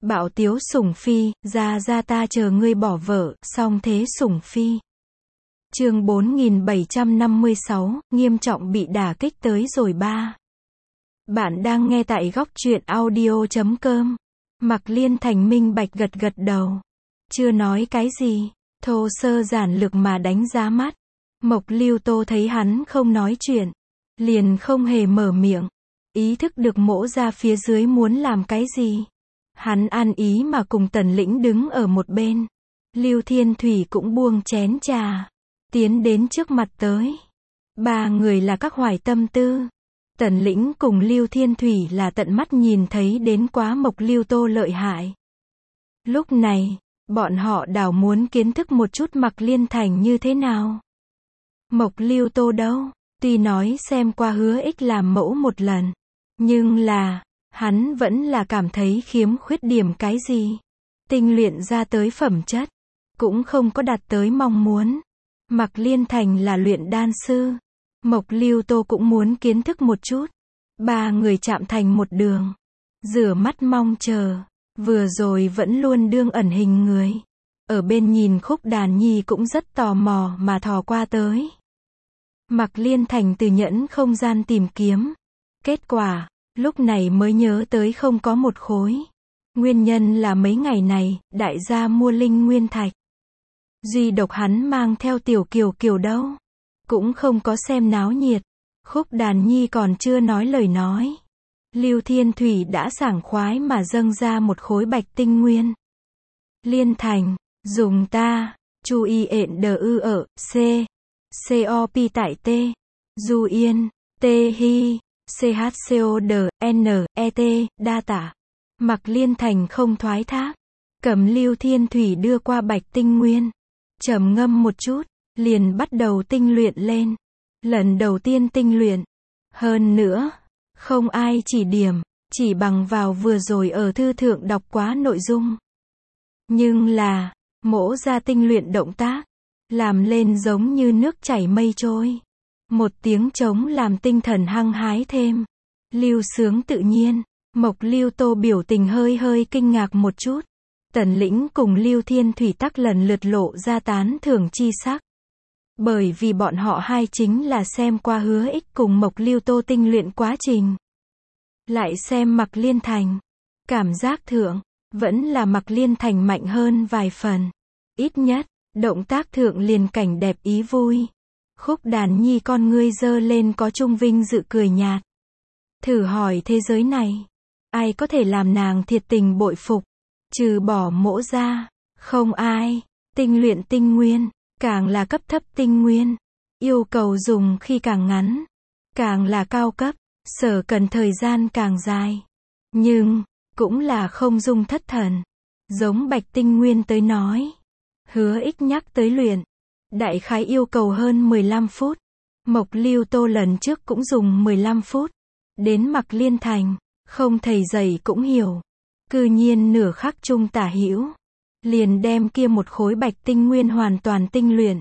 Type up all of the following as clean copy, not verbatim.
Bạo tiếu sủng phi, ra ta chờ ngươi bỏ vợ, song thế sủng phi. Chương 4756, nghiêm trọng bị đả kích tới rồi ba. Bạn đang nghe tại góc truyện audio.com. Mạc Liên Thành minh bạch gật gật đầu. Chưa nói cái gì, thô sơ giản lược mà đánh giá mắt. Mộc Lưu Tô thấy hắn không nói chuyện, liền không hề mở miệng. Ý thức được mỗ ra phía dưới muốn làm cái gì. Hắn ăn ý mà cùng Tần Lĩnh đứng ở một bên. Lưu Thiên Thủy cũng buông chén trà, tiến đến trước mặt tới. Ba người là các hoài tâm tư. Tần Lĩnh cùng Lưu Thiên Thủy là tận mắt nhìn thấy đến quá Mộc Lưu Tô lợi hại. Lúc này, bọn họ đảo muốn kiến thức một chút Mạc Liên Thành như thế nào. Mộc Lưu Tô đâu, tuy nói xem qua Hứa Ích làm mẫu một lần, nhưng là, hắn vẫn là cảm thấy khiếm khuyết điểm cái gì. Tinh luyện ra tới phẩm chất, cũng không có đạt tới mong muốn. Mạc Liên Thành là luyện đan sư. Mộc Lưu Tô cũng muốn kiến thức một chút. Ba người chạm thành một đường, rửa mắt mong chờ. Vừa rồi vẫn luôn đương ẩn hình người, ở bên nhìn Khúc Đàn Nhi cũng rất tò mò mà thò qua tới. Mạc Liên Thành từ nhẫn không gian tìm kiếm. Kết quả, lúc này mới nhớ tới không có một khối. Nguyên nhân là mấy ngày này, đại gia mua linh nguyên thạch. Duy độc hắn mang theo Tiểu Kiều Kiều đâu. Cũng không có xem náo nhiệt. Khúc Đàn Nhi còn chưa nói lời nói. Lưu Thiên Thủy đã sảng khoái mà dâng ra một khối bạch tinh nguyên. Liên Thành, dùng ta, chu y ện đờ ư ở, c, cop tại t, du yên, t hi, chco đờ, n, et, đa tả. Mạc Liên Thành không thoái thác, cầm Lưu Thiên Thủy đưa qua bạch tinh nguyên. Trầm ngâm một chút, liền bắt đầu tinh luyện lên. Lần đầu tiên tinh luyện. Hơn nữa, không ai chỉ điểm, chỉ bằng vào vừa rồi ở thư thượng đọc quá nội dung. Nhưng là, mỗ ra tinh luyện động tác, làm lên giống như nước chảy mây trôi. Một tiếng trống làm tinh thần hăng hái thêm. Lưu sướng tự nhiên. Mộc Lưu Tô biểu tình hơi hơi kinh ngạc một chút. Tần Lĩnh cùng Lưu Thiên Thủy tắc lần lượt lộ ra tán thưởng chi sắc. Bởi vì bọn họ hai chính là xem qua Hứa Ích cùng Mộc Lưu Tô tinh luyện quá trình. Lại xem Mạc Liên Thành. Cảm giác thượng, vẫn là Mạc Liên Thành mạnh hơn vài phần. Ít nhất, động tác thượng liền cảnh đẹp ý vui. Khúc Đàn Nhi con ngươi giơ lên có trung vinh dự cười nhạt. Thử hỏi thế giới này, ai có thể làm nàng thiệt tình bội phục, trừ bỏ mỗ ra, không ai. Tinh luyện tinh nguyên, càng là cấp thấp tinh nguyên, yêu cầu dùng khi càng ngắn, càng là cao cấp, sở cần thời gian càng dài. Nhưng, cũng là không dung thất thần. Giống bạch tinh nguyên tới nói, Hứa Ích nhắc tới luyện, đại khái yêu cầu hơn 15 phút. Mộc Lưu Tô lần trước cũng dùng 15 phút. Đến Mạc Liên Thành, không thầy dạy cũng hiểu. Cư nhiên nửa khắc chung tả hữu, liền đem kia một khối bạch tinh nguyên hoàn toàn tinh luyện.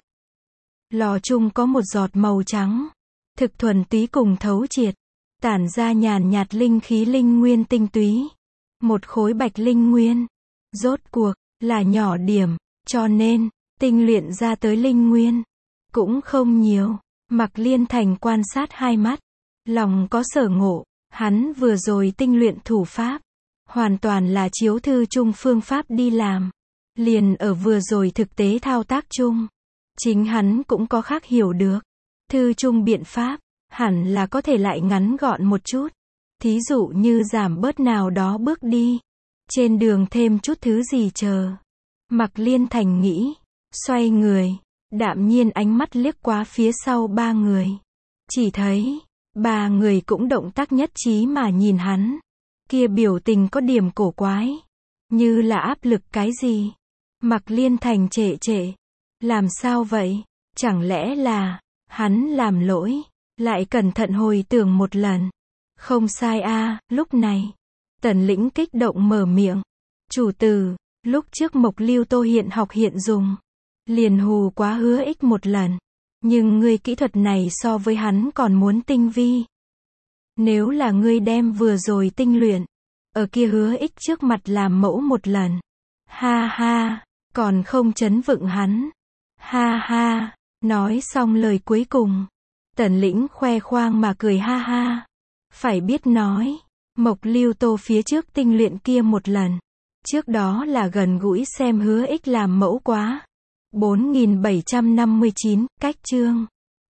Lò chung có một giọt màu trắng, thực thuần túy cùng thấu triệt, tản ra nhàn nhạt linh khí linh nguyên tinh túy. Một khối bạch linh nguyên, rốt cuộc, là nhỏ điểm, cho nên, tinh luyện ra tới linh nguyên, cũng không nhiều. Mạc Liên Thành quan sát hai mắt, lòng có sở ngộ, hắn vừa rồi tinh luyện thủ pháp, hoàn toàn là chiếu thư chung phương pháp đi làm. Liền ở vừa rồi thực tế thao tác chung, chính hắn cũng có khác hiểu được. Thư chung biện pháp, hẳn là có thể lại ngắn gọn một chút. Thí dụ như giảm bớt nào đó bước đi, trên đường thêm chút thứ gì chờ. Mạc Liên Thành nghĩ, xoay người, đạm nhiên ánh mắt liếc qua phía sau ba người. Chỉ thấy, ba người cũng động tác nhất trí mà nhìn hắn. Kia biểu tình có điểm cổ quái, như là áp lực cái gì. Mạc Liên Thành trệ trệ. Làm sao vậy? Chẳng lẽ là, hắn làm lỗi? Lại cẩn thận hồi tưởng một lần. Không sai a. Lúc này, Tần Lĩnh kích động mở miệng. Chủ tử, lúc trước Mộc Lưu Tô hiện học hiện dùng, liền hù quá Hứa Ích một lần. Nhưng ngươi kỹ thuật này so với hắn còn muốn tinh vi. Nếu là ngươi đem vừa rồi tinh luyện, ở kia hứa ích trước mặt làm mẫu một lần. Ha ha, còn không trấn vựng hắn. Ha ha, nói xong lời cuối cùng. Tần Lĩnh khoe khoang mà cười ha ha. Phải biết nói, Mộc Lưu Tô phía trước tinh luyện kia một lần. Trước đó là gần gũi xem hứa ích làm mẫu quá. 4759, cách chương.